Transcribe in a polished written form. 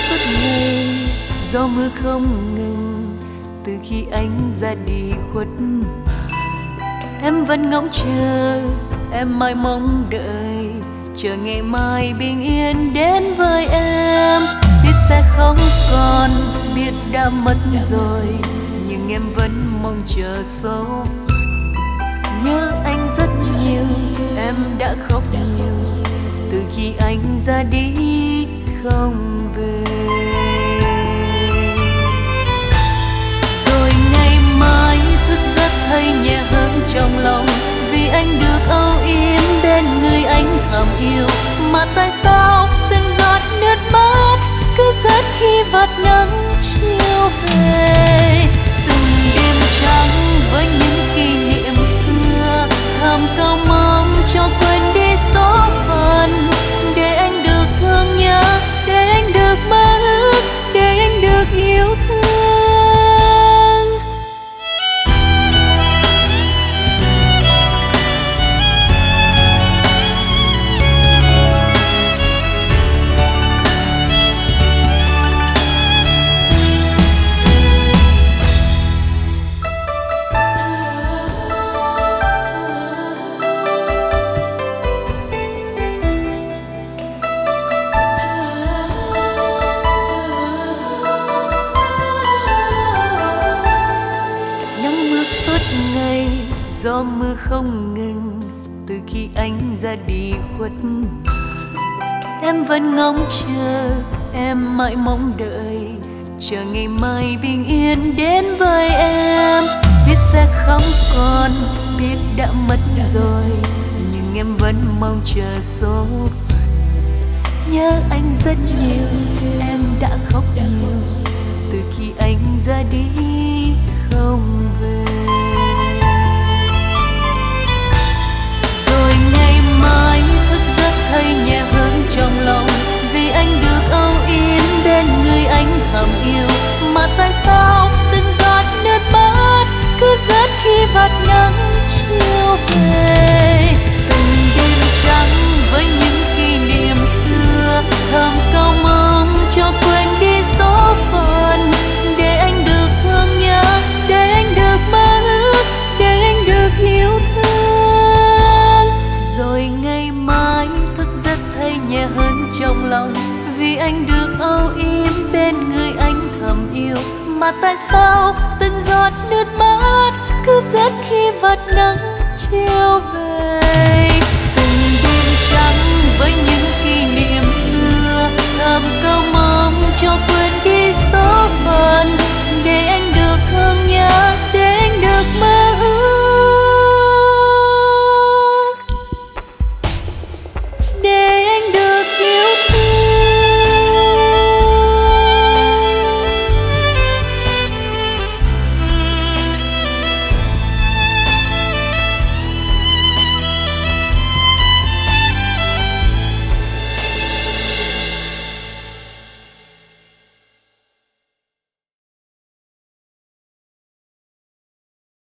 suốt ngày, gió mưa không ngừng. Từ khi anh ra đi khuất mà, em vẫn ngóng chờ, em mãi mong đợi, chờ ngày mai bình yên đến với em. Biết sẽ không còn, biết đã mất rồi, nhưng em vẫn mong chờ số phận. Nhớ anh rất nhiều, em đã khóc nhiều, từ khi anh ra đi không về. Rồi ngày mai thức giấc thấy nhẹ hơn trong lòng, vì anh được âu yếm bên người anh thầm yêu. Mà tại sao từng giọt nước mắt cứ rớt khi vạt nắng chiều về. Từng đêm trắng với những kỷ niệm xưa, thầm cầu mong cho quên đi số phận. Để anh được thương nhớ, để anh được mơ ước, để anh được yêu thương. Suốt ngày, gió mưa không ngừng. Từ khi anh ra đi khuất mà, em vẫn ngóng chờ, em mãi mong đợi, chờ ngày mai bình yên đến với em. Biết sẽ không còn, biết đã mất rồi, nhưng em vẫn mong chờ số phận. Nhớ anh rất nhiều, em đã khóc nhiều, từ khi anh ra đi không về. Rồi ngày mai thức giấc thấy nhẹ hơn trong lòng, vì anh được âu yếm bên người anh thầm yêu. Mà tại sao từng giọt nước mắt cứ rớt khi vạt nắng chiều về. Từng đêm trắng với những kỷ niệm xưa, thầm cầu mong cho quên đi số phận. Để anh được thương nhớ, để anh được mơ ước, để anh được yêu thương. Rồi ngày mai thức giấc thấy nhẹ hơn trong lòng, vì anh được âu yếm bên người anh thầm yêu. Mà tại sao từng giọt nước mắt cứ rớt khi vạt nắng chiều về. Từng đêm trắng với những